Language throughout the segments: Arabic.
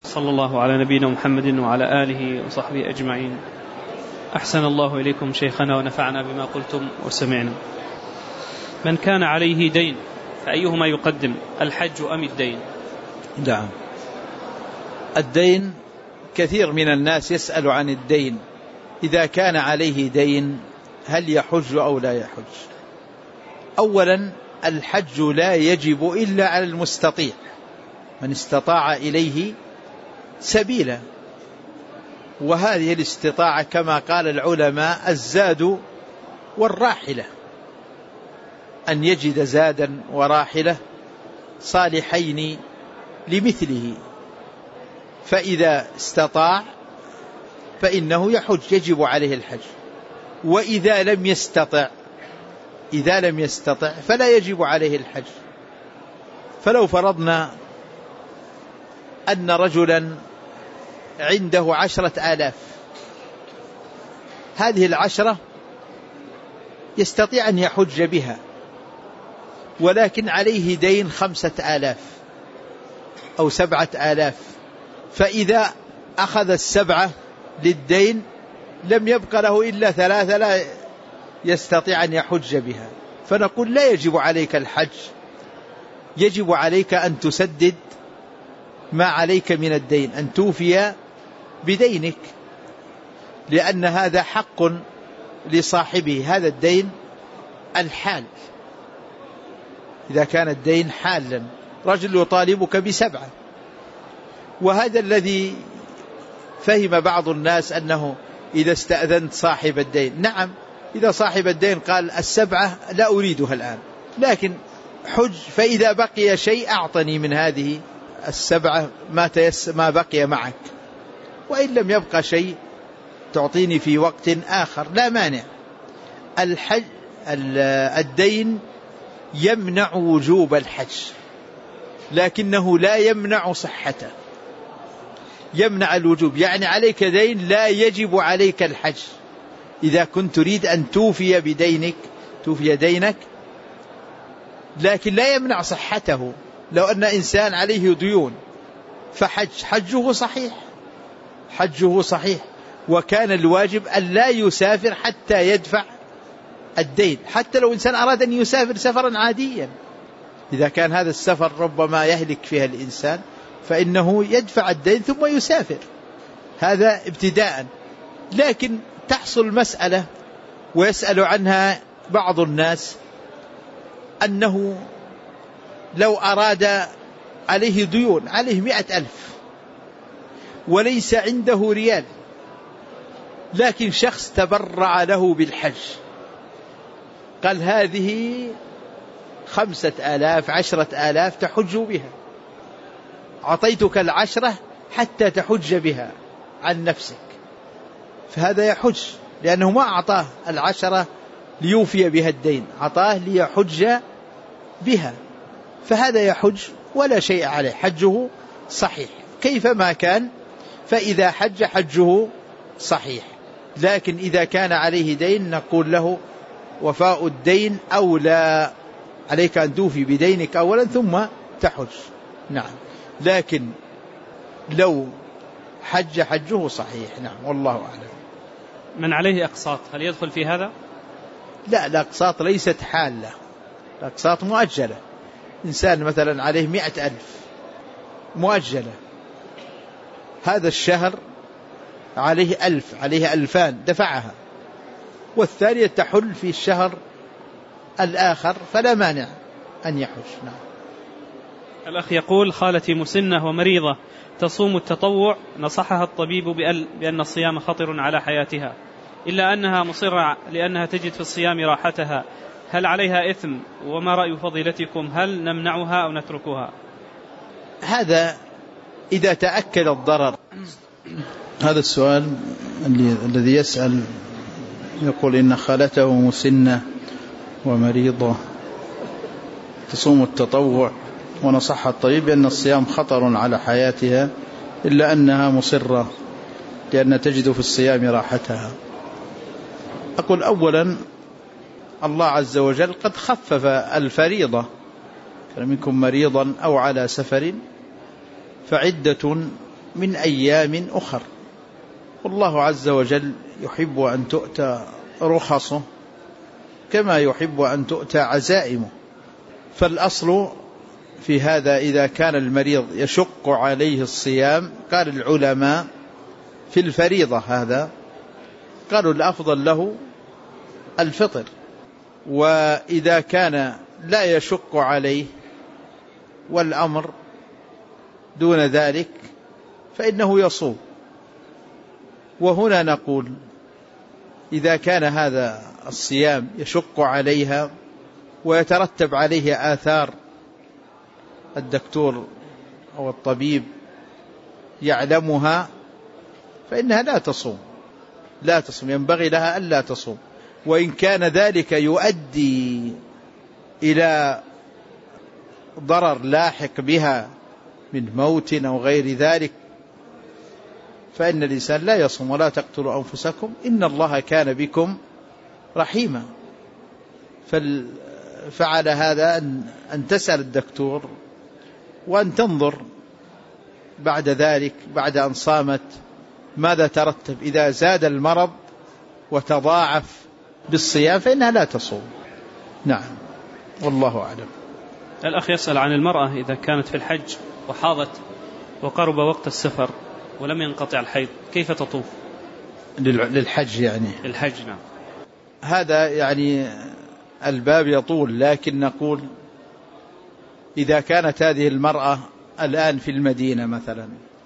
صلى الله على نبينا محمد وعلى آله وصحبه أجمعين. أحسن الله إليكم شيخنا ونفعنا بما قلتم وسمعنا. من كان عليه دين فأيهما يقدم، الحج أم الدين؟ نعم، الدين كثير من الناس يسأل عن الدين، إذا كان عليه دين هل يحج أو لا يحج؟ أولا الحج لا يجب إلا على المستطيع، من استطاع إليه سبيلا، وهذه الاستطاعة كما قال العلماء الزاد والراحلة، أن يجد زادا وراحلة صالحين لمثله، فإذا استطاع فإنه يحج، يجب عليه الحج. وإذا لم يستطع فلا يجب عليه الحج. فلو فرضنا أن رجلا عنده 10,000، هذه 10 يستطيع أن يحج بها، ولكن عليه دين 5,000 أو 7,000، فإذا أخذ 7 للدين لم يبق له إلا 3 لا يستطيع أن يحج بها، فنقول لا يجب عليك الحج، يجب عليك أن تسدد ما عليك من الدين، أن توفي بدينك، لأن هذا حق لصاحبه، هذا الدين الحال. إذا كان الدين حالا، رجل يطالبك ب7، وهذا الذي فهم بعض الناس أنه إذا استأذنت صاحب الدين، نعم، إذا صاحب الدين قال 7 لا أريدها الآن، لكن حج، فإذا بقي شيء أعطني من هذه 7 ما بقي معك، وإن لم يبقى شيء تعطيني في وقت آخر، لا مانع. الدين يمنع وجوب الحج، لكنه لا يمنع صحته، يمنع الوجوب، يعني عليك دين لا يجب عليك الحج، إذا كنت تريد أن توفي بدينك توفي دينك، لكن لا يمنع صحته. لو أن إنسان عليه ديون حجه صحيح، وكان الواجب أن لا يسافر حتى يدفع الدين، حتى لو إنسان أراد أن يسافر سفرا عاديا، إذا كان هذا السفر ربما يهلك فيها الإنسان فإنه يدفع الدين ثم يسافر، هذا ابتداء. لكن تحصل مسألة ويسأل عنها بعض الناس، أنه لو أراد عليه ديون، عليه 100,000 وليس عنده ريال، لكن شخص تبرع له بالحج، قال هذه 5,000 10,000 تحج بها، أعطيتك 10 حتى تحج بها عن نفسك، فهذا يحج، لأنه ما أعطاه 10 ليوفي بها الدين، أعطاه ليحج بها، فهذا يحج ولا شيء عليه، حجه صحيح كيفما كان، فإذا حج حجه صحيح. لكن إذا كان عليه دين نقول له وفاء الدين أولى، عليك أن توفي بدينك أولا ثم تحج. نعم، لكن لو حج حجه صحيح. نعم، والله أعلم. من عليه أقساط هل يدخل في هذا؟ لا، الأقساط ليست حالة، الأقساط مؤجلة. إنسان مثلا عليه 100,000 مؤجلة، هذا الشهر عليه 1000، عليه 2000 دفعها، والثانية تحل في الشهر الآخر، فلا مانع أن يحج. نعم. الأخ يقول خالتي مسنة ومريضة تصوم التطوع، نصحها الطبيب بأن الصيام خطر على حياتها، إلا أنها مصرة لأنها تجد في الصيام راحتها، هل عليها إثم؟ وما رأي فضيلتكم، هل نمنعها أو نتركها؟ هذا إذا تأكد الضرر. هذا السؤال الذي يسأل يقول إن خالته مسنة ومريضة تصوم التطوع، ونصح الطبيب أن الصيام خطر على حياتها، إلا أنها مصرة لأن تجد في الصيام راحتها. أقول أولا الله عز وجل قد خفف الفريضة، فمنكم مريضا أو على سفر فعدة من أيام أخر. والله عز وجل يحب أن تؤتى رخصه كما يحب أن تؤتى عزائمه. فالأصل في هذا إذا كان المريض يشق عليه الصيام، قال العلماء في الفريضة هذا قالوا الأفضل له الفطر، وإذا كان لا يشق عليه والأمر دون ذلك فإنه يصوم. وهنا نقول إذا كان هذا الصيام يشق عليها ويترتب عليه آثار الدكتور أو الطبيب يعلمها فإنها لا تصوم، ينبغي لها ألا تصوم. وإن كان ذلك يؤدي إلى ضرر لاحق بها من موت أو غير ذلك فإن الإنسان لا يصوم. ولا تقتلوا أنفسكم إن الله كان بكم رحيما. فعل هذا أن تسأل الدكتور وأن تنظر بعد ذلك بعد أن صامت ماذا ترتب. إذا زاد المرض وتضاعف بالصيام فإنها لا تصوم. نعم، والله أعلم. الأخ يسأل عن المرأة إذا كانت في الحج وحاضت وقرب وقت السفر ولم ينقطع الحيض كيف تطوف؟ للحج يعني للحج. نعم. هذا يعني الباب يطول، لكن نقول إذا كانت هذه المرأة الآن في المدينة مثلا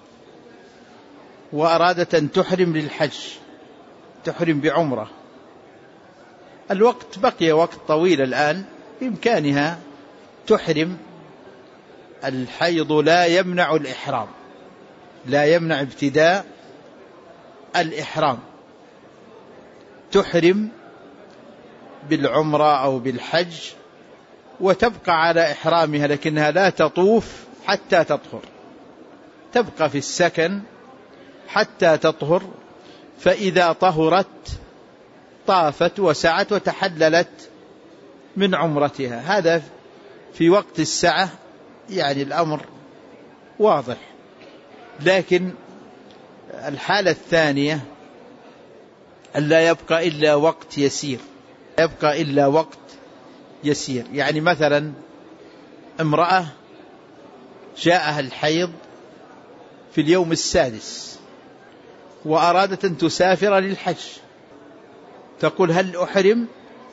وأرادت أن تحرم للحج، تحرم بعمرة، الوقت بقي وقت طويل الآن، بإمكانها تحرم. الحيض لا يمنع الإحرام، لا يمنع ابتداء الإحرام. تحرم بالعمرة أو بالحج وتبقى على إحرامها، لكنها لا تطوف حتى تطهر، تبقى في السكن حتى تطهر. فإذا طهرت طافت وسعت وتحللت من عمرتها. هذا في وقت السعة يعني الأمر واضح. لكن الحالة الثانية ألا يبقى إلا وقت يسير، يبقى إلا وقت يسير. يعني مثلا امرأة جاءها الحيض في اليوم السادس وأرادت أن تسافر للحج، تقول هل أحرم؟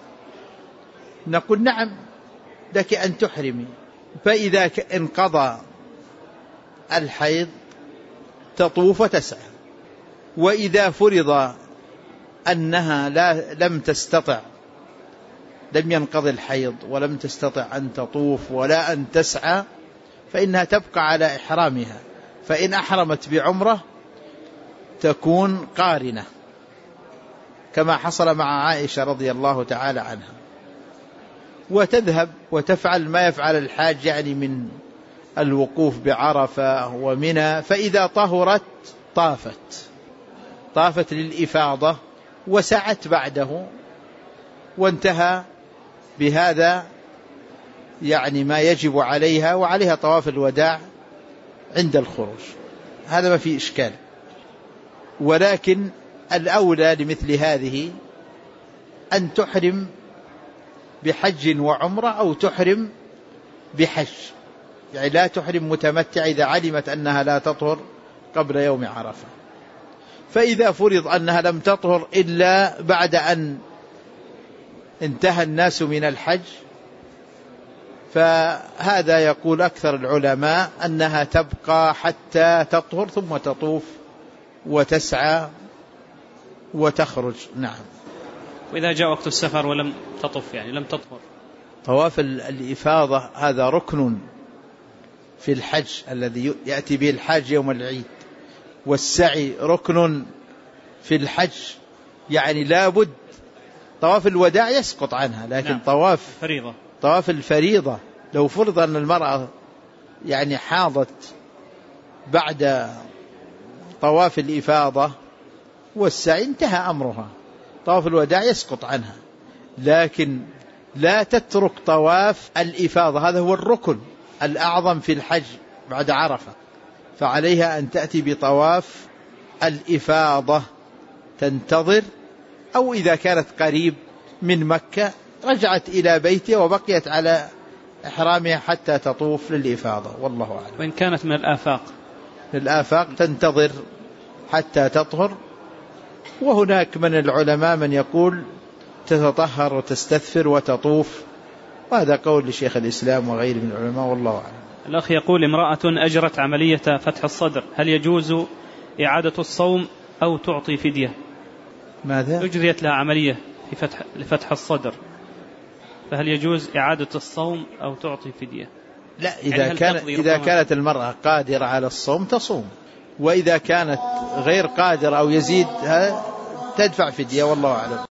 نقول نعم لك أن تحرمي. فإذا انقضى الحيض تطوف وتسعى. وإذا فرض أنها لم تستطع، لم ينقضي الحيض ولم تستطع أن تطوف ولا أن تسعى، فإنها تبقى على إحرامها. فإن أحرمت بعمرة تكون قارنة كما حصل مع عائشة رضي الله تعالى عنها، وتذهب وتفعل ما يفعل الحاج يعني من الوقوف بعرفة ومنى. فإذا طهرت طافت للإفاضة وسعت بعده، وانتهى بهذا يعني ما يجب عليها، وعليها طواف الوداع عند الخروج. هذا ما فيه إشكال. ولكن الأولى لمثل هذه أن تحرم بحج وعمرة أو تحرم بحج، يعني لا تحرم متمتع إذا علمت أنها لا تطهر قبل يوم عرفة. فإذا فرض أنها لم تطهر إلا بعد أن انتهى الناس من الحج، فهذا يقول أكثر العلماء أنها تبقى حتى تطهر ثم تطوف وتسعى وتخرج. نعم. وإذا جاء وقت السفر ولم تطف يعني لم تطهر؟ طواف الإفاضة هذا ركن في الحج الذي يأتي به الحاج يوم العيد، والسعي ركن في الحج، يعني لابد. طواف الوداع يسقط عنها، لكن نعم. طواف الفريضة لو فرض أن المرأة يعني حاضت بعد طواف الإفاضة والسعي انتهى أمرها، طواف الوداع يسقط عنها. لكن لا تترك طواف الإفاضة، هذا هو الركن الأعظم في الحج بعد عرفة. فعليها أن تأتي بطواف الإفاضة تنتظر، أو إذا كانت قريب من مكة رجعت إلى بيتها وبقيت على إحرامها حتى تطوف للإفاضة، والله أعلم. وإن كانت من الآفاق تنتظر حتى تطهر. وهناك من العلماء من يقول تتطهر وتستثفر وتطوف، وهذا قول لشيخ الإسلام وغيره من العلماء، والله أعلم. الأخ يقول امرأة أجرت عملية فتح الصدر، هل يجوز إعادة الصوم أو تعطي فدية؟ ماذا؟ أجريت لها عملية لفتح الصدر، فهل يجوز إعادة الصوم أو تعطي فدية؟ لا، إذا كانت المرأة قادرة على الصوم تصوم، وإذا كانت غير قادرة أو يزيد تدفع فدية، والله أعلم.